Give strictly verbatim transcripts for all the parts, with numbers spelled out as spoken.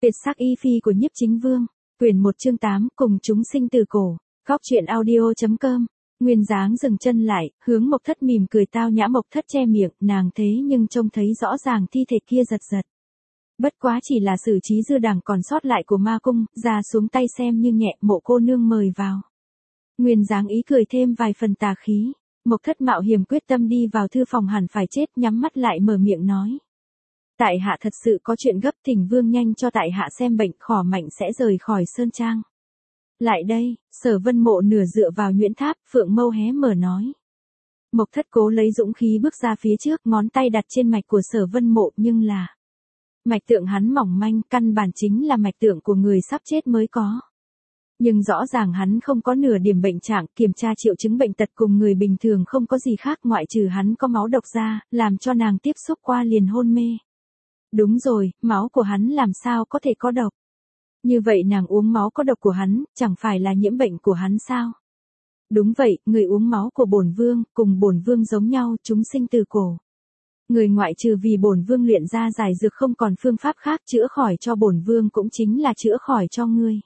Tuyệt sắc y phi của Nhiếp Chính Vương, quyển một chương tám, cùng chúng sinh từ cổ, góc truyện audio chấm com. Nguyên Dáng dừng chân lại, hướng Mộc Thất mỉm cười tao nhã. Mộc Thất che miệng, nàng thế nhưng trông thấy rõ ràng thi thể kia giật giật. Bất quá chỉ là xử trí dư đảng còn sót lại của ma cung, ra xuống tay xem như nhẹ. Mộ cô nương mời vào. Nguyên Dáng ý cười thêm vài phần tà khí. Mộc Thất mạo hiểm quyết tâm đi vào thư phòng hẳn phải chết, nhắm mắt lại mở miệng nói. Tại hạ thật sự có chuyện gấp, thỉnh vương nhanh cho tại hạ xem bệnh, khỏ mạnh sẽ rời khỏi Sơn Trang. Lại đây, Sở Vân Mộ nửa dựa vào nhuyễn tháp, phượng mâu hé mở nói. Mộc Thất cố lấy dũng khí bước ra phía trước, ngón tay đặt trên mạch của Sở Vân Mộ, nhưng là mạch tượng hắn mỏng manh, căn bản chính là mạch tượng của người sắp chết mới có. Nhưng rõ ràng hắn không có nửa điểm bệnh trạng, kiểm tra triệu chứng bệnh tật cùng người bình thường không có gì khác ngoại trừ hắn có máu độc ra, làm cho nàng tiếp xúc qua liền hôn mê. Đúng rồi, máu của hắn làm sao có thể có độc? Như vậy nàng uống máu có độc của hắn, chẳng phải là nhiễm bệnh của hắn sao? Đúng vậy, người uống máu của bổn vương, cùng bổn vương giống nhau, chúng sinh từ cổ. Người ngoại trừ vì bổn vương luyện ra giải dược không còn phương pháp khác chữa khỏi cho bổn vương cũng chính là chữa khỏi cho ngươi.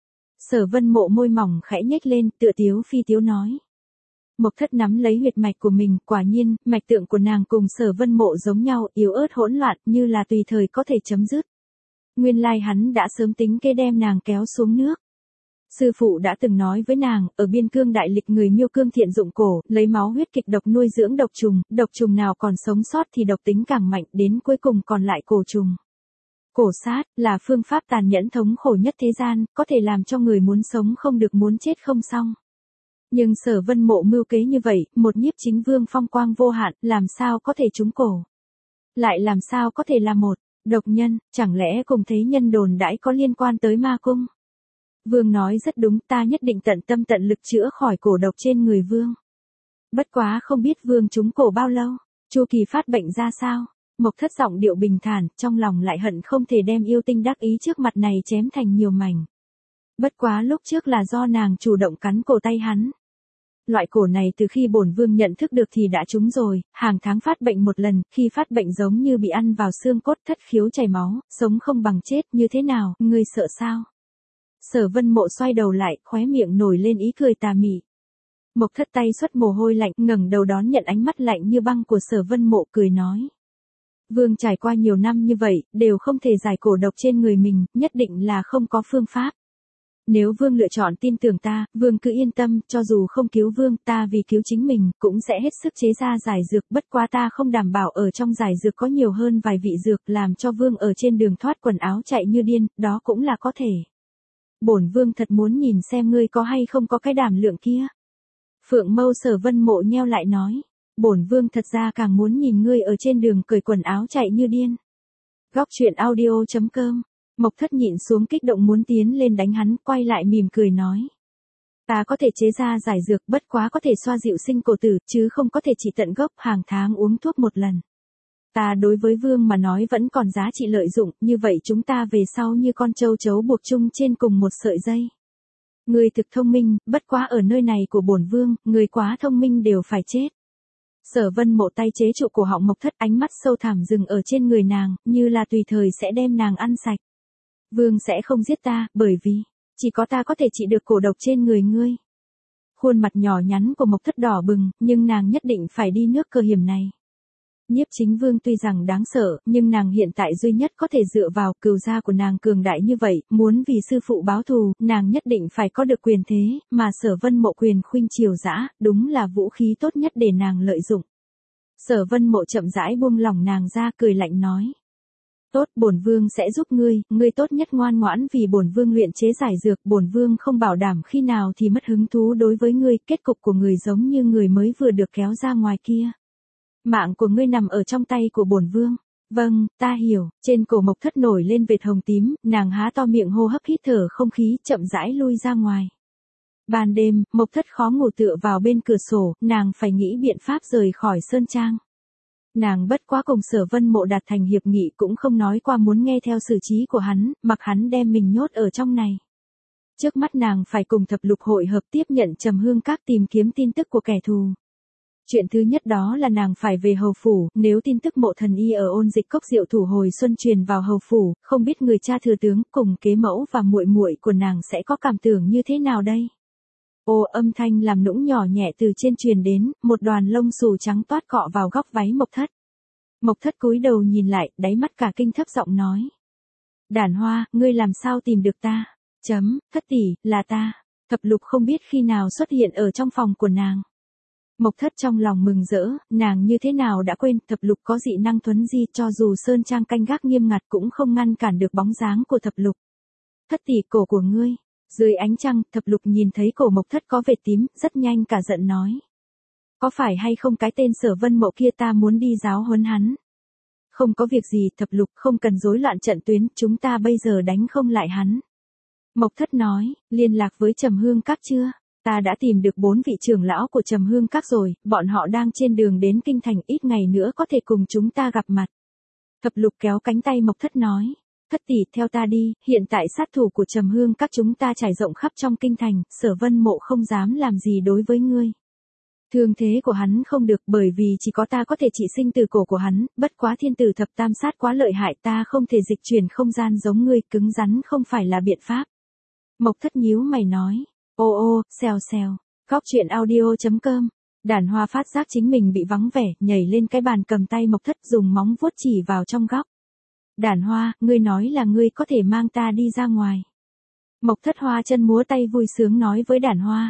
Sở Vân Mộ môi mỏng khẽ nhếch lên, tựa tiếu phi tiếu nói. Mộc Thất nắm lấy huyệt mạch của mình, quả nhiên, mạch tượng của nàng cùng Sở Vân Mộ giống nhau, yếu ớt hỗn loạn, như là tùy thời có thể chấm dứt. Nguyên lai hắn đã sớm tính kế đem nàng kéo xuống nước. Sư phụ đã từng nói với nàng, ở biên cương đại lịch người Miêu Cương thiện dụng cổ, lấy máu huyết kịch độc nuôi dưỡng độc trùng, độc trùng nào còn sống sót thì độc tính càng mạnh, đến cuối cùng còn lại cổ trùng. Cổ sát, là phương pháp tàn nhẫn thống khổ nhất thế gian, có thể làm cho người muốn sống không được muốn chết không xong. Nhưng Sở Vân Mộ mưu kế như vậy, một Nhiếp Chính Vương phong quang vô hạn, làm sao có thể trúng cổ? Lại làm sao có thể là một độc nhân, chẳng lẽ cùng thế nhân đồn đãi có liên quan tới ma cung? Vương nói rất đúng, ta nhất định tận tâm tận lực chữa khỏi cổ độc trên người vương. Bất quá không biết vương trúng cổ bao lâu, chu kỳ phát bệnh ra sao? Mộc Thất giọng điệu bình thản, trong lòng lại hận không thể đem yêu tinh đắc ý trước mặt này chém thành nhiều mảnh. Bất quá lúc trước là do nàng chủ động cắn cổ tay hắn. Loại cổ này từ khi bổn vương nhận thức được thì đã trúng rồi, hàng tháng phát bệnh một lần, khi phát bệnh giống như bị ăn vào xương cốt, thất khiếu chảy máu, sống không bằng chết, như thế nào, ngươi sợ sao? Sở Vân Mộ xoay đầu lại, khóe miệng nổi lên ý cười tà mị. Mộc Thất tay xuất mồ hôi lạnh, ngẩng đầu đón nhận ánh mắt lạnh như băng của Sở Vân Mộ, cười nói. Vương trải qua nhiều năm như vậy, đều không thể giải cổ độc trên người mình, nhất định là không có phương pháp. Nếu Vương lựa chọn tin tưởng ta, Vương cứ yên tâm, cho dù không cứu Vương, ta vì cứu chính mình, cũng sẽ hết sức chế ra giải dược, bất quá ta không đảm bảo ở trong giải dược có nhiều hơn vài vị dược làm cho Vương ở trên đường thoát quần áo chạy như điên, đó cũng là có thể. Bổn Vương thật muốn nhìn xem ngươi có hay không có cái đảm lượng kia. Phượng mâu Sở Vân Mộ nheo lại nói. Bổn Vương thật ra càng muốn nhìn ngươi ở trên đường cởi quần áo chạy như điên. Góc truyện audio chấm com. Mộc Thất nhịn xuống kích động muốn tiến lên đánh hắn, quay lại mỉm cười nói. Ta có thể chế ra giải dược, bất quá có thể xoa dịu sinh cổ tử, chứ không có thể trị tận gốc, hàng tháng uống thuốc một lần. Ta đối với Vương mà nói vẫn còn giá trị lợi dụng, như vậy chúng ta về sau như con trâu chấu buộc chung trên cùng một sợi dây. Ngươi thực thông minh, bất quá ở nơi này của bổn Vương, người quá thông minh đều phải chết. Sở Vân Mộ tay chế trụ cổ họng Mộc Thất, ánh mắt sâu thẳm dừng ở trên người nàng, như là tùy thời sẽ đem nàng ăn sạch. Vương sẽ không giết ta, bởi vì chỉ có ta có thể trị được cổ độc trên người ngươi. Khuôn mặt nhỏ nhắn của Mộc Thất đỏ bừng, nhưng nàng nhất định phải đi nước cơ hiểm này. Nhiếp Chính Vương tuy rằng đáng sợ, nhưng nàng hiện tại duy nhất có thể dựa vào, cừu gia của nàng cường đại như vậy, muốn vì sư phụ báo thù, nàng nhất định phải có được quyền thế, mà Sở Vân Mộ quyền khuynh triều dã, đúng là vũ khí tốt nhất để nàng lợi dụng. Sở Vân Mộ chậm rãi buông lỏng nàng ra, cười lạnh nói. Tốt, bổn Vương sẽ giúp ngươi, ngươi tốt nhất ngoan ngoãn vì bổn Vương luyện chế giải dược, bổn Vương không bảo đảm khi nào thì mất hứng thú đối với ngươi, kết cục của người giống như người mới vừa được kéo ra ngoài kia. Mạng của ngươi nằm ở trong tay của bổn Vương. Vâng, ta hiểu. Trên cổ Mộc Thất nổi lên vệt hồng tím, nàng há to miệng hô hấp hít thở không khí, chậm rãi lui ra ngoài. Ban đêm, Mộc Thất khó ngủ tựa vào bên cửa sổ, nàng phải nghĩ biện pháp rời khỏi Sơn Trang. Nàng bất quá cùng Sở Vân Mộ đạt thành hiệp nghị cũng không nói qua muốn nghe theo xử trí của hắn, mặc hắn đem mình nhốt ở trong này. Trước mắt nàng phải cùng thập lục hội hợp tiếp nhận Trầm Hương Các tìm kiếm tin tức của kẻ thù. Chuyện thứ nhất đó là nàng phải về hầu phủ, nếu tin tức mộ thần y ở ôn dịch cốc rượu thủ hồi xuân truyền vào hầu phủ, không biết người cha thừa tướng cùng kế mẫu và muội muội của nàng sẽ có cảm tưởng như thế nào đây? Ô, âm thanh làm nũng nhỏ nhẹ từ trên truyền đến, một đoàn lông xù trắng toát cọ vào góc váy Mộc Thất. Mộc Thất cúi đầu nhìn lại, đáy mắt cả kinh thấp giọng nói. Đản Hoa, ngươi làm sao tìm được ta? Chấm, Thất tỷ, là ta. Thập Lục không biết khi nào xuất hiện ở trong phòng của nàng. Mộc Thất trong lòng mừng rỡ, nàng như thế nào đã quên, Thập Lục có dị năng thuấn di, cho dù sơn trang canh gác nghiêm ngặt cũng không ngăn cản được bóng dáng của Thập Lục. Thất tỷ, cổ của ngươi. Dưới ánh trăng, Thập Lục nhìn thấy cổ Mộc Thất có vệt tím, rất nhanh cả giận nói. Có phải hay không cái tên Sở Vân Mộ kia ta muốn đi giáo huấn hắn? Không có việc gì, Thập Lục, không cần rối loạn trận tuyến, chúng ta bây giờ đánh không lại hắn. Mộc Thất nói, liên lạc với Trầm Hương Các chưa? Ta đã tìm được bốn vị trưởng lão của Trầm Hương Các rồi, bọn họ đang trên đường đến kinh thành, ít ngày nữa có thể cùng chúng ta gặp mặt. Thập Lục kéo cánh tay Mộc Thất nói, Thất tỷ, theo ta đi, hiện tại sát thủ của Trầm Hương Các chúng ta trải rộng khắp trong kinh thành, Sở Vân Mộ không dám làm gì đối với ngươi. Thương thế của hắn không được, bởi vì chỉ có ta có thể trị sinh từ cổ của hắn, bất quá thiên tử thập tam sát quá lợi hại, ta không thể dịch chuyển không gian giống ngươi, cứng rắn không phải là biện pháp. Mộc Thất nhíu mày nói, ô ô, xèo xèo, góc truyện audio chấm com. Đản Hoa phát giác chính mình bị vắng vẻ, nhảy lên cái bàn cầm tay Mộc Thất dùng móng vuốt chỉ vào trong góc. Đản Hoa, ngươi nói là ngươi có thể mang ta đi ra ngoài. Mộc Thất hoa chân múa tay vui sướng nói với Đản Hoa.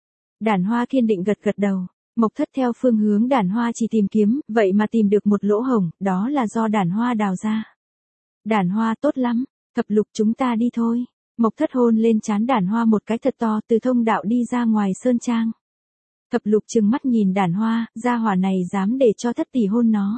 Đản Hoa kiên định gật gật đầu. Mộc Thất theo phương hướng Đản Hoa chỉ tìm kiếm, vậy mà tìm được một lỗ hổng, đó là do Đản Hoa đào ra. Đản Hoa, tốt lắm, Thập Lục, chúng ta đi thôi. Mộc Thất hôn lên trán Đản Hoa một cái thật to, từ thông đạo đi ra ngoài sơn trang. Thập Lục trừng mắt nhìn Đản Hoa, gia hỏa này dám để cho Thất tỷ hôn nó.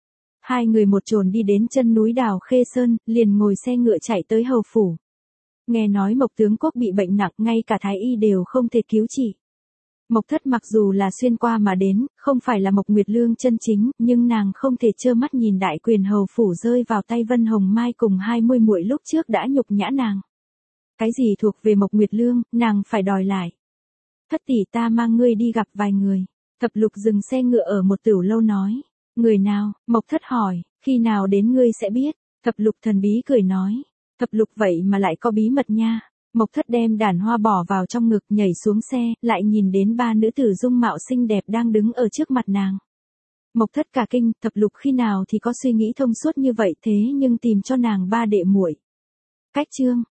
Hai người một chồn đi đến chân núi Đào Khê Sơn, liền ngồi xe ngựa chạy tới hầu phủ. Nghe nói Mộc tướng quốc bị bệnh nặng, ngay cả thái y đều không thể cứu trị. Mộc Thất mặc dù là xuyên qua mà đến, không phải là Mộc Nguyệt Lương chân chính, nhưng nàng không thể trơ mắt nhìn đại quyền hầu phủ rơi vào tay Vân Hồng Mai cùng hai mươi muội lúc trước đã nhục nhã nàng. Cái gì thuộc về Mộc Nguyệt Lương, nàng phải đòi lại. Thất tỷ, ta mang ngươi đi gặp vài người. Thập Lục dừng xe ngựa ở một tửu lâu nói. Người nào? Mộc Thất hỏi, khi nào đến ngươi sẽ biết. Thập Lục thần bí cười nói. Thập Lục, vậy mà lại có bí mật nha. Mộc Thất đem Đản Hoa bỏ vào trong ngực, nhảy xuống xe, lại nhìn đến ba nữ tử dung mạo xinh đẹp đang đứng ở trước mặt nàng. Mộc Thất cả kinh, Thập Lục khi nào thì có suy nghĩ thông suốt như vậy, thế nhưng tìm cho nàng ba đệ muội. Cách chương